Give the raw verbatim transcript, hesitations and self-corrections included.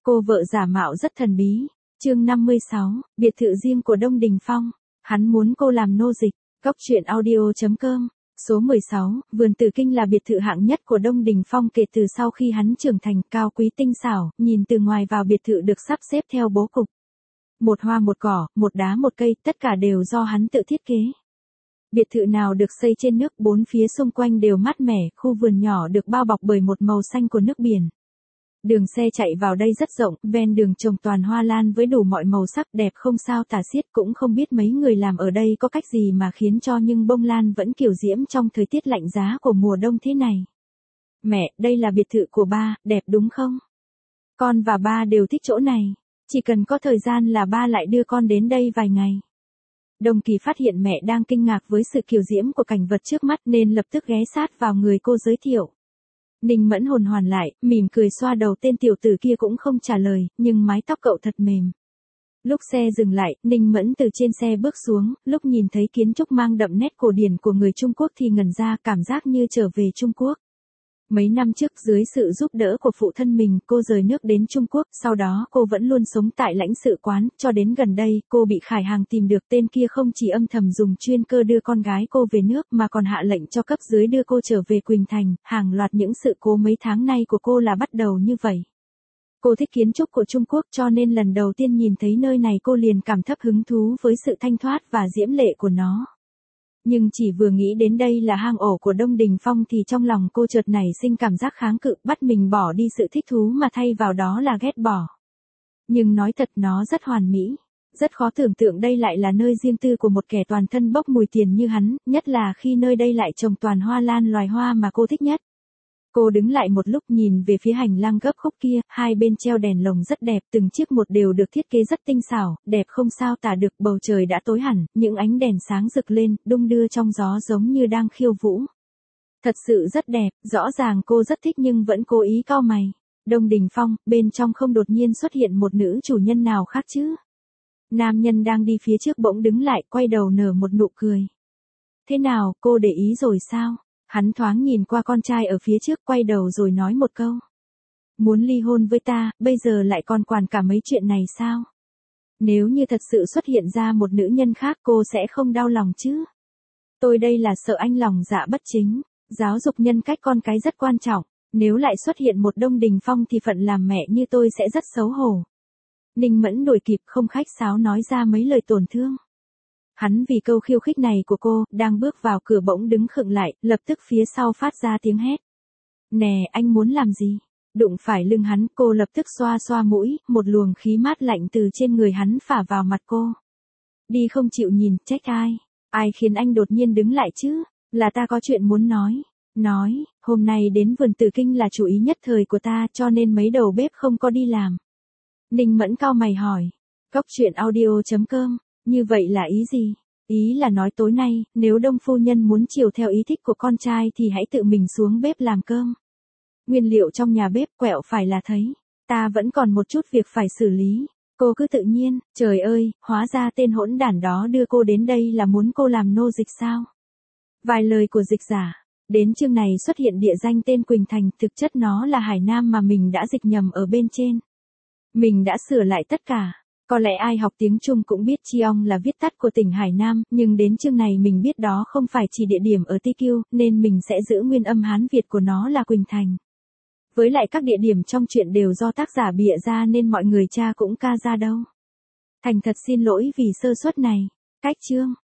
Cô vợ giả mạo rất thần bí. Chương năm mươi sáu, biệt thự riêng của Đông Đình Phong. Hắn muốn cô làm nô dịch. Cốc truyện audio chấm com. Số mười sáu, vườn Tử Kinh là biệt thự hạng nhất của Đông Đình Phong kể từ sau khi hắn trưởng thành, cao quý tinh xảo, nhìn từ ngoài vào biệt thự được sắp xếp theo bố cục. Một hoa một cỏ, một đá một cây, tất cả đều do hắn tự thiết kế. Biệt thự nào được xây trên nước, bốn phía xung quanh đều mát mẻ, khu vườn nhỏ được bao bọc bởi một màu xanh của nước biển. Đường xe chạy vào đây rất rộng, ven đường trồng toàn hoa lan với đủ mọi màu sắc đẹp không sao tả xiết, cũng không biết mấy người làm ở đây có cách gì mà khiến cho những bông lan vẫn kiểu diễm trong thời tiết lạnh giá của mùa đông thế này. Mẹ, đây là biệt thự của ba, đẹp đúng không? Con và ba đều thích chỗ này. Chỉ cần có thời gian là ba lại đưa con đến đây vài ngày. Đồng Kỳ phát hiện mẹ đang kinh ngạc với sự kiều diễm của cảnh vật trước mắt nên lập tức ghé sát vào người cô giới thiệu. Ninh Mẫn hồn hoàn lại, mỉm cười xoa đầu tên tiểu tử kia cũng không trả lời, nhưng mái tóc cậu thật mềm. Lúc xe dừng lại, Ninh Mẫn từ trên xe bước xuống, lúc nhìn thấy kiến trúc mang đậm nét cổ điển của người Trung Quốc thì ngẩn ra, cảm giác như trở về Trung Quốc. Mấy năm trước dưới sự giúp đỡ của phụ thân mình, cô rời nước đến Trung Quốc, sau đó cô vẫn luôn sống tại lãnh sự quán, cho đến gần đây, cô bị Khải Hàng tìm được, tên kia không chỉ âm thầm dùng chuyên cơ đưa con gái cô về nước mà còn hạ lệnh cho cấp dưới đưa cô trở về Quỳnh Thành, hàng loạt những sự cố mấy tháng nay của cô là bắt đầu như vậy. Cô thích kiến trúc của Trung Quốc cho nên lần đầu tiên nhìn thấy nơi này cô liền cảm thấp hứng thú với sự thanh thoát và diễm lệ của nó. Nhưng chỉ vừa nghĩ đến đây là hang ổ của Đông Đình Phong thì trong lòng cô chợt nảy sinh cảm giác kháng cự, bắt mình bỏ đi sự thích thú mà thay vào đó là ghét bỏ. Nhưng nói thật nó rất hoàn mỹ. Rất khó tưởng tượng đây lại là nơi riêng tư của một kẻ toàn thân bốc mùi tiền như hắn, nhất là khi nơi đây lại trồng toàn hoa lan, loài hoa mà cô thích nhất. Cô đứng lại một lúc nhìn về phía hành lang gấp khúc kia, hai bên treo đèn lồng rất đẹp, từng chiếc một đều được thiết kế rất tinh xảo, đẹp không sao tả được, bầu trời đã tối hẳn, những ánh đèn sáng rực lên, đung đưa trong gió giống như đang khiêu vũ. Thật sự rất đẹp, rõ ràng cô rất thích nhưng vẫn cố ý cau mày. Đông Đình Phong, bên trong không đột nhiên xuất hiện một nữ chủ nhân nào khác chứ? Nam nhân đang đi phía trước bỗng đứng lại, quay đầu nở một nụ cười. Thế nào, cô để ý rồi sao? Hắn thoáng nhìn qua con trai ở phía trước, quay đầu rồi nói một câu. Muốn ly hôn với ta, bây giờ lại còn quản cả mấy chuyện này sao? Nếu như thật sự xuất hiện ra một nữ nhân khác cô sẽ không đau lòng chứ? Tôi đây là sợ anh lòng dạ bất chính. Giáo dục nhân cách con cái rất quan trọng. Nếu lại xuất hiện một Đông Đình Phong thì phận làm mẹ như tôi sẽ rất xấu hổ. Ninh Mẫn đuổi kịp không khách sáo nói ra mấy lời tổn thương. Hắn vì câu khiêu khích này của cô, đang bước vào cửa bỗng đứng khựng lại, lập tức phía sau phát ra tiếng hét. Nè, anh muốn làm gì? Đụng phải lưng hắn, cô lập tức xoa xoa mũi, một luồng khí mát lạnh từ trên người hắn phả vào mặt cô. Đi không chịu nhìn, trách ai? Ai khiến anh đột nhiên đứng lại chứ? Là ta có chuyện muốn nói. Nói, hôm nay đến vườn Tử Kinh là chủ ý nhất thời của ta cho nên mấy đầu bếp không có đi làm. Ninh Mẫn cau mày hỏi. Cốc truyện audio chấm com. Như vậy là ý gì? Ý là nói tối nay, nếu Đông phu nhân muốn chiều theo ý thích của con trai thì hãy tự mình xuống bếp làm cơm. Nguyên liệu trong nhà bếp quẹo phải là thấy. Ta vẫn còn một chút việc phải xử lý. Cô cứ tự nhiên, trời ơi, hóa ra tên hỗn đản đó đưa cô đến đây là muốn cô làm nô dịch sao? Vài lời của dịch giả. Đến chương này xuất hiện địa danh tên Quỳnh Thành, thực chất nó là Hải Nam mà mình đã dịch nhầm ở bên trên. Mình đã sửa lại tất cả. Có lẽ ai học tiếng Trung cũng biết Chiong là viết tắt của tỉnh Hải Nam, nhưng đến chương này mình biết đó không phải chỉ địa điểm ở Ti Kiu, nên mình sẽ giữ nguyên âm Hán Việt của nó là Quỳnh Thành. Với lại các địa điểm trong truyện đều do tác giả bịa ra nên mọi người tra cũng ca ra đâu. Thành thật xin lỗi vì sơ suất này. Cách chương